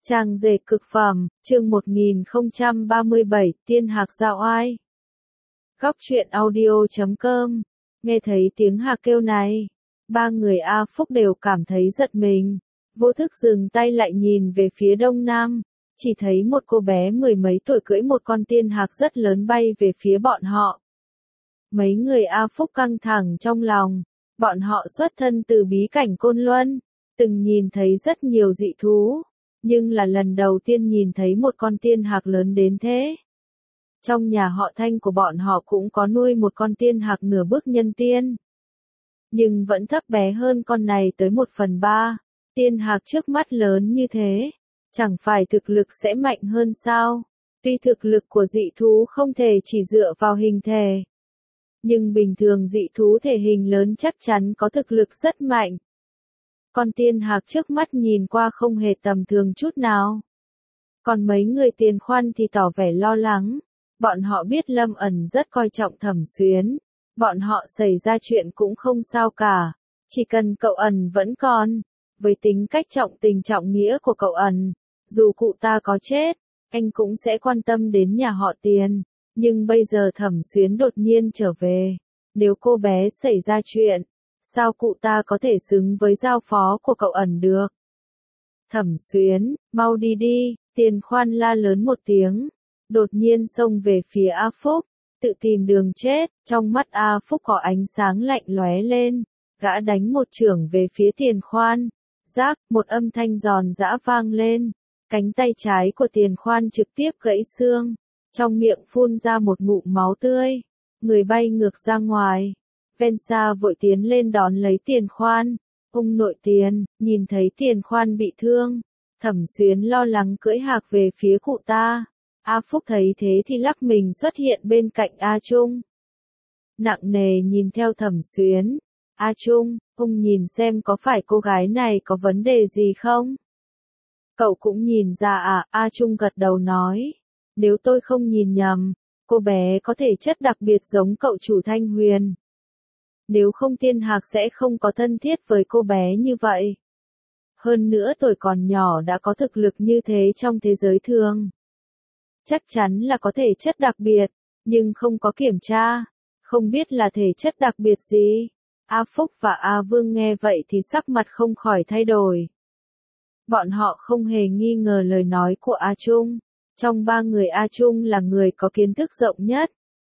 Trang dệt cực phẩm, chương 1037, tiên hạc giao oai. Góc truyện audio.com. Nghe thấy tiếng hạc kêu này, ba người A Phúc đều cảm thấy giật mình. Vô thức dừng tay lại nhìn về phía đông nam, chỉ thấy một cô bé mười mấy tuổi cưỡi một con tiên hạc rất lớn bay về phía bọn họ. Mấy người A Phúc căng thẳng trong lòng, bọn họ xuất thân từ bí cảnh Côn Luân, từng nhìn thấy rất nhiều dị thú, nhưng là lần đầu tiên nhìn thấy một con tiên hạc lớn đến thế. Trong nhà họ Thanh của bọn họ cũng có nuôi một con tiên hạc nửa bước nhân tiên, nhưng vẫn thấp bé hơn con này tới 1/3. Tiên hạc trước mắt lớn như thế, chẳng phải thực lực sẽ mạnh hơn sao? Tuy thực lực của dị thú không thể chỉ dựa vào hình thể, nhưng bình thường dị thú thể hình lớn chắc chắn có thực lực rất mạnh. Con tiên hạc trước mắt nhìn qua không hề tầm thường chút nào. Còn mấy người Tiền Khoan thì tỏ vẻ lo lắng. Bọn họ biết Lâm Ẩn rất coi trọng Thẩm Xuyến. Bọn họ xảy ra chuyện cũng không sao cả. Chỉ cần cậu Ẩn vẫn còn. Với tính cách trọng tình trọng nghĩa của cậu Ẩn, dù cụ ta có chết, anh cũng sẽ quan tâm đến nhà họ Tiền. Nhưng bây giờ Thẩm Xuyến đột nhiên trở về. Nếu cô bé xảy ra chuyện, sao cụ ta có thể xứng với giao phó của cậu Ẩn được? Thẩm Xuyến, mau đi đi, Tiền Khoan la lớn một tiếng, đột nhiên xông về phía A Phúc, tự tìm đường chết. Trong mắt A Phúc có ánh sáng lạnh lóe lên, gã đánh một chưởng về phía Tiền Khoan. Rác, một âm thanh giòn giã vang lên, cánh tay trái của Tiền Khoan trực tiếp gãy xương, trong miệng phun ra một ngụm máu tươi, người bay ngược ra ngoài. Vensa vội tiến lên đón lấy Tiền Khoan. Ông nội Tiền, nhìn thấy Tiền Khoan bị thương, Thẩm Xuyến lo lắng cưỡi hạc về phía cụ ta. A Phúc thấy thế thì lắc mình xuất hiện bên cạnh A Trung. Nặng nề nhìn theo Thẩm Xuyến. A Trung, ông nhìn xem có phải cô gái này có vấn đề gì không? Cậu cũng nhìn ra à? A Trung gật đầu nói. Nếu tôi không nhìn nhầm, cô bé có thể chất đặc biệt giống cậu chủ Thanh Huyền. Nếu không tiên hạc sẽ không có thân thiết với cô bé như vậy. Hơn nữa tuổi còn nhỏ đã có thực lực như thế trong thế giới thường. Chắc chắn là có thể chất đặc biệt, nhưng không có kiểm tra, không biết là thể chất đặc biệt gì. A Phúc và A Vương nghe vậy thì sắc mặt không khỏi thay đổi. Bọn họ không hề nghi ngờ lời nói của A Trung. Trong ba người A Trung là người có kiến thức rộng nhất.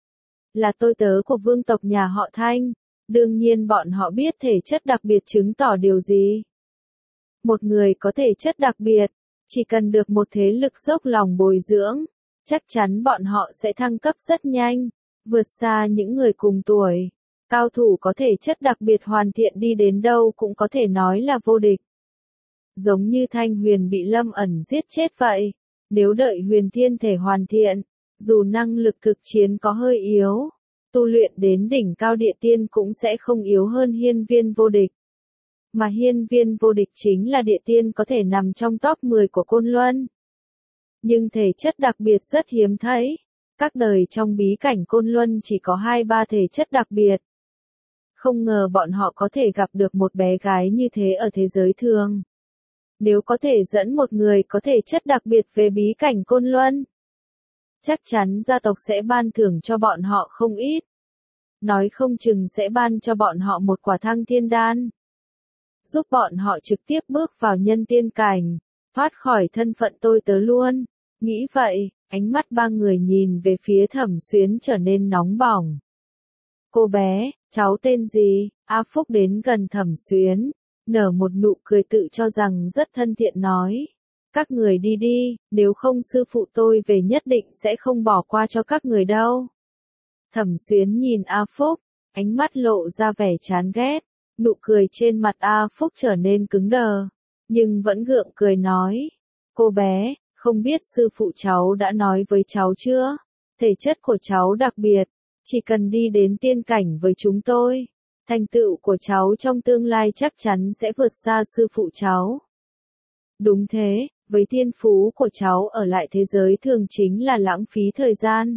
Là tôi tớ của vương tộc nhà họ Thanh. Đương nhiên bọn họ biết thể chất đặc biệt chứng tỏ điều gì. Một người có thể chất đặc biệt, chỉ cần được một thế lực dốc lòng bồi dưỡng, chắc chắn bọn họ sẽ thăng cấp rất nhanh, vượt xa những người cùng tuổi. Cao thủ có thể chất đặc biệt hoàn thiện đi đến đâu cũng có thể nói là vô địch. Giống như Thanh Huyền bị Lâm Ẩn giết chết vậy, nếu đợi huyền thiên thể hoàn thiện, dù năng lực thực chiến có hơi yếu, tu luyện đến đỉnh cao địa tiên cũng sẽ không yếu hơn hiên viên vô địch. Mà hiên viên vô địch chính là địa tiên có thể nằm trong top 10 của Côn Luân. Nhưng thể chất đặc biệt rất hiếm thấy. Các đời trong bí cảnh Côn Luân chỉ có 2-3 thể chất đặc biệt. Không ngờ bọn họ có thể gặp được một bé gái như thế ở thế giới thường. Nếu có thể dẫn một người có thể chất đặc biệt về bí cảnh Côn Luân, chắc chắn gia tộc sẽ ban thưởng cho bọn họ không ít. Nói không chừng sẽ ban cho bọn họ một quả thăng thiên đan, giúp bọn họ trực tiếp bước vào nhân tiên cảnh, thoát khỏi thân phận tôi tớ luôn. Nghĩ vậy, ánh mắt ba người nhìn về phía Thẩm Xuyến trở nên nóng bỏng. Cô bé, cháu tên gì? A Phúc đến gần Thẩm Xuyến, nở một nụ cười tự cho rằng rất thân thiện nói. Các người đi đi, nếu không sư phụ tôi về nhất định sẽ không bỏ qua cho các người đâu. Thẩm Xuyến nhìn A Phúc, ánh mắt lộ ra vẻ chán ghét, nụ cười trên mặt A Phúc trở nên cứng đờ, nhưng vẫn gượng cười nói. Cô bé, không biết sư phụ cháu đã nói với cháu chưa? Thể chất của cháu đặc biệt, chỉ cần đi đến tiên cảnh với chúng tôi, thành tựu của cháu trong tương lai chắc chắn sẽ vượt xa sư phụ cháu. Đúng thế, với thiên phú của cháu ở lại thế giới thường chính là lãng phí thời gian.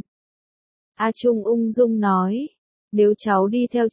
A Trung ung dung nói, nếu cháu đi theo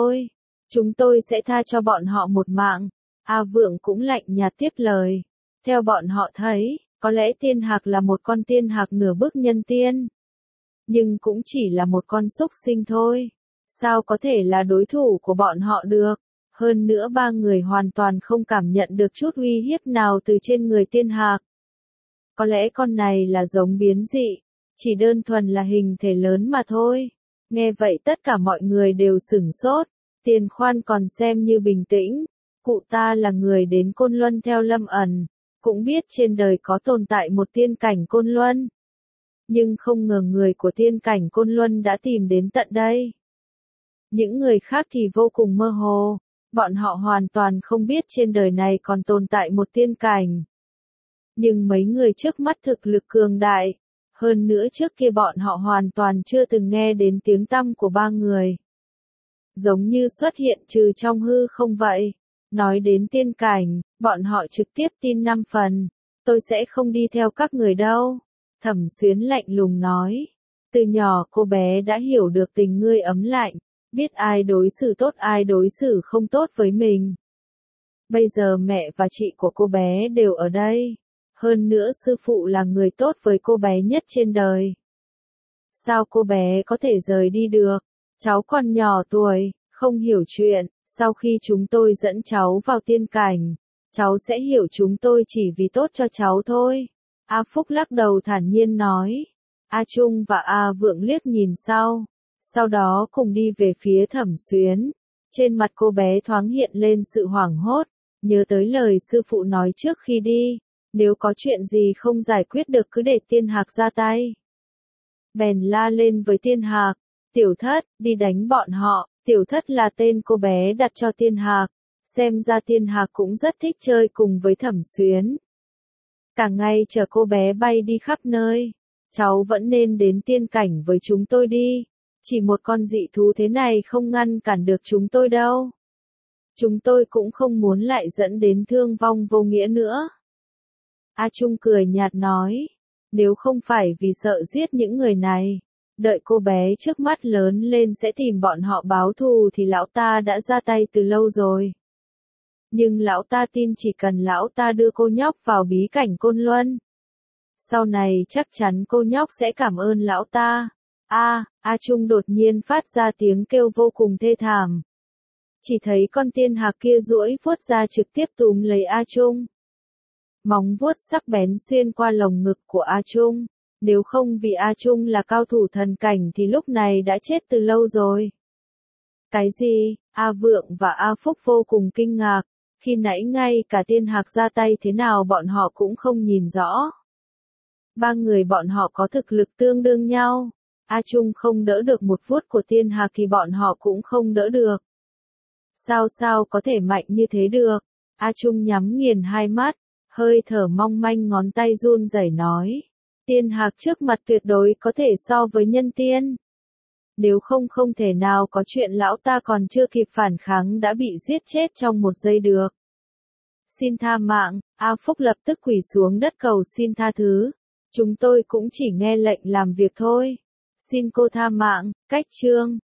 chúng tôi sẽ tha cho bọn họ một mạng. A Vượng cũng lạnh nhạt tiếp lời, theo bọn họ thấy, Có lẽ tiên hạc là một con tiên hạc nửa bước nhân tiên. Nhưng cũng chỉ là một con súc sinh thôi. Sao có thể là đối thủ của bọn họ được? Hơn nữa ba người hoàn toàn không cảm nhận được chút uy hiếp nào từ trên người tiên hạc. Có lẽ con này là giống biến dị, chỉ đơn thuần là hình thể lớn mà thôi. Nghe vậy tất cả mọi người đều sửng sốt. Tiền Khoan còn xem như bình tĩnh. Cụ ta là người đến Côn Luân theo Lâm ẩn, cũng biết trên đời có tồn tại một tiên cảnh Côn Luân. Nhưng không ngờ người của tiên cảnh Côn Luân đã tìm đến tận đây. Những người khác thì vô cùng mơ hồ, bọn họ hoàn toàn không biết trên đời này còn tồn tại một tiên cảnh. Nhưng mấy người trước mắt thực lực cường đại, hơn nữa trước kia bọn họ hoàn toàn chưa từng nghe đến tiếng tăm của ba người. Giống như xuất hiện trừ trong hư không vậy. Nói đến tiên cảnh, bọn họ trực tiếp tin 5 phần. Tôi sẽ không đi theo các người đâu. Thẩm Xuyến lạnh lùng nói. Từ nhỏ cô bé đã hiểu được tình ngươi ấm lạnh, biết ai đối xử tốt ai đối xử không tốt với mình. Bây giờ mẹ và chị của cô bé đều ở đây. Hơn nữa sư phụ là người tốt với cô bé nhất trên đời. Sao cô bé có thể rời đi được? Cháu còn nhỏ tuổi, không hiểu chuyện. Sau khi chúng tôi dẫn cháu vào tiên cảnh, cháu sẽ hiểu chúng tôi chỉ vì tốt cho cháu thôi. A Phúc lắc đầu thản nhiên nói. A Trung và A Vượng liếc nhìn sau đó cùng đi về phía Thẩm Xuyến. Trên mặt cô bé thoáng hiện lên sự hoảng hốt, nhớ tới lời sư phụ nói trước khi đi, nếu có chuyện gì không giải quyết được cứ để tiên hạc ra tay. Bèn la lên với tiên hạc, Tiểu Thất, đi đánh bọn họ. Tiểu Thất là tên cô bé đặt cho tiên hạc, xem ra tiên hạc cũng rất thích chơi cùng với Thẩm Xuyến. Cả ngày chờ cô bé bay đi khắp nơi, cháu vẫn nên đến tiên cảnh với chúng tôi đi, chỉ một con dị thú thế này không ngăn cản được chúng tôi đâu. Chúng tôi cũng không muốn lại dẫn đến thương vong vô nghĩa nữa. A Trung cười nhạt nói, nếu không phải vì sợ giết những người này, đợi cô bé trước mắt lớn lên sẽ tìm bọn họ báo thù thì lão ta đã ra tay từ lâu rồi. Nhưng lão ta tin chỉ cần lão ta đưa cô nhóc vào bí cảnh Côn Luân, sau này chắc chắn cô nhóc sẽ cảm ơn lão ta. A Trung đột nhiên phát ra tiếng kêu vô cùng thê thảm. Chỉ thấy con tiên hạc kia duỗi vuốt ra trực tiếp túm lấy A Trung. Móng vuốt sắc bén xuyên qua lồng ngực của A Trung. Nếu không vì A Trung là cao thủ thần cảnh thì lúc này đã chết từ lâu rồi. Cái gì? A Vượng và A Phúc vô cùng kinh ngạc, khi nãy ngay cả tiên hạc ra tay thế nào bọn họ cũng không nhìn rõ. Ba người bọn họ có thực lực tương đương nhau, A Trung không đỡ được một vuốt của tiên hạc thì bọn họ cũng không đỡ được. Sao có thể mạnh như thế được? A Trung nhắm nghiền hai mắt, hơi thở mong manh ngón tay run rẩy nói. Tiên hạc trước mặt tuyệt đối có thể so với nhân tiên. Nếu không thể nào có chuyện lão ta còn chưa kịp phản kháng đã bị giết chết trong một giây được. Xin tha mạng, A Phúc lập tức quỳ xuống đất cầu xin tha thứ. Chúng tôi cũng chỉ nghe lệnh làm việc thôi. Xin cô tha mạng, cách chương.